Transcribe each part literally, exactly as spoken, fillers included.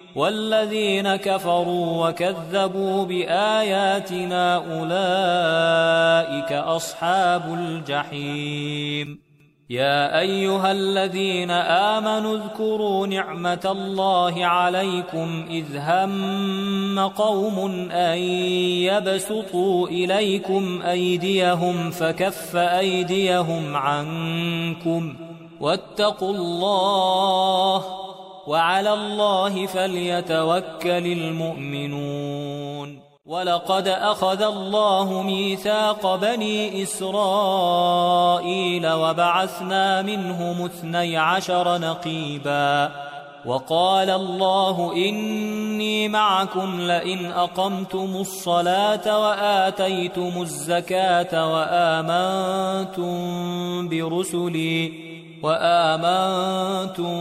والذين كفروا وكذبوا بآياتنا أولئك أصحاب الجحيم. يا أيها الذين آمنوا اذكروا نعمة الله عليكم إذ هم قوم أن يبسطوا إليكم أيديهم فكف أيديهم عنكم واتقوا الله وعلى الله فليتوكل المؤمنون. ولقد أخذ الله ميثاق بني إسرائيل وبعثنا منهم اثني عشر نقيبا وقال الله إني معكم لئن أقمتم الصلاة وآتيتم الزكاة وآمنتم برسلي وآمنتم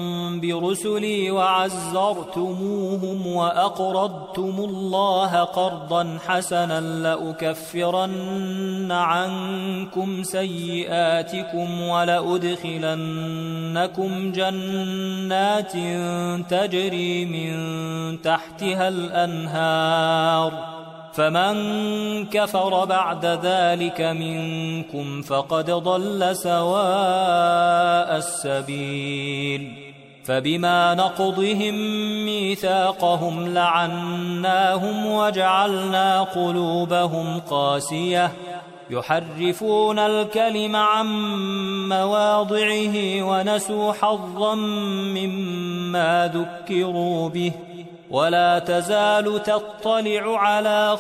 برسلي وعزرتموهم وأقرضتم الله قرضا حسنا لأكفرن عنكم سيئاتكم ولأدخلنكم جنات تجري من تحتها الأنهار فمن كفر بعد ذلك منكم فقد ضل سواء السبيل. فبما نقضهم ميثاقهم لعناهم وجعلنا قلوبهم قاسية يحرفون الكلم عن مواضعه ونسوا حظا مما ذكروا به ولا تزال تطلع على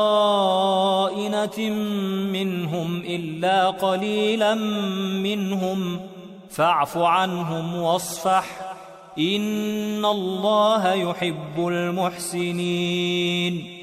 خائنة منهم إلا قليلا منهم فاعف عنهم واصفح إن الله يحب المحسنين.